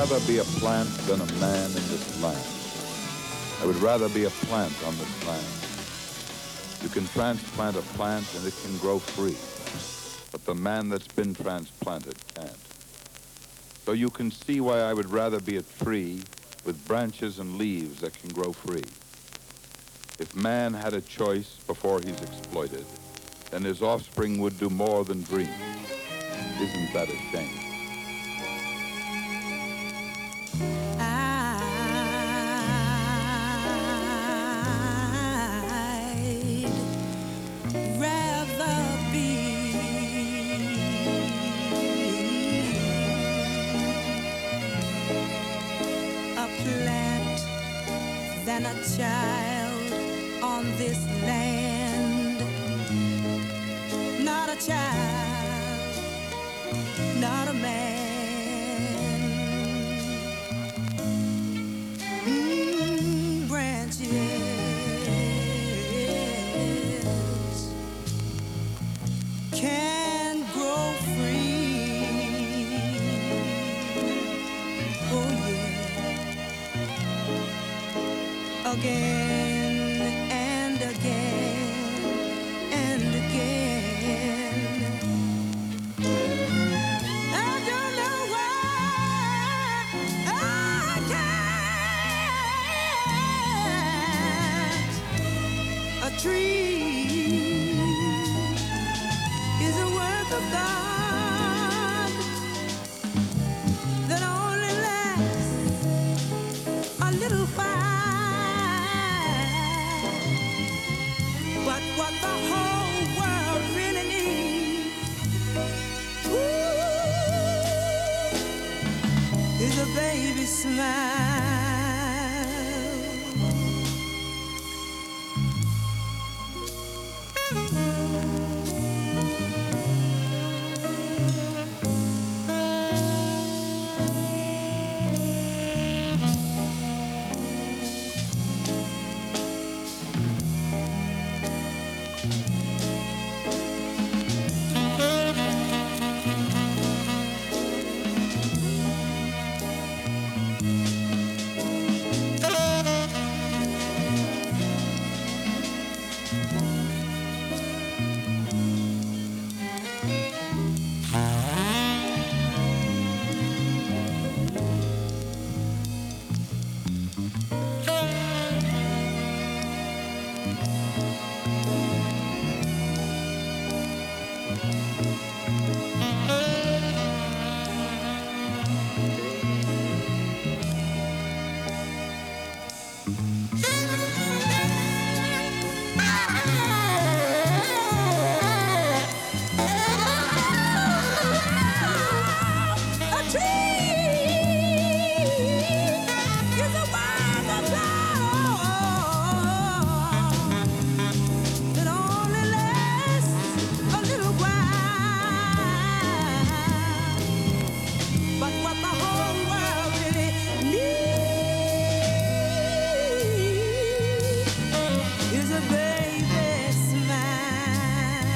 rather be a plant than a man in this land. I would rather be a plant on this land. You can transplant a plant and it can grow free, but the man that's been transplanted can't. So you can see why I would rather be a tree with branches and leaves that can grow free. If man had a choice before he's exploited, then his offspring would do more than dream. Isn't that a shame? I'd rather be a plant than a child on this land. Not a child, not a man. Branches can grow free. Oh yeah. Again and again and again. I don't know why I can't. A tree is a work of God that only lasts a little while. But what the whole world really needs, ooh, is a baby smile.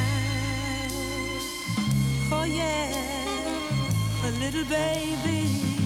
Little baby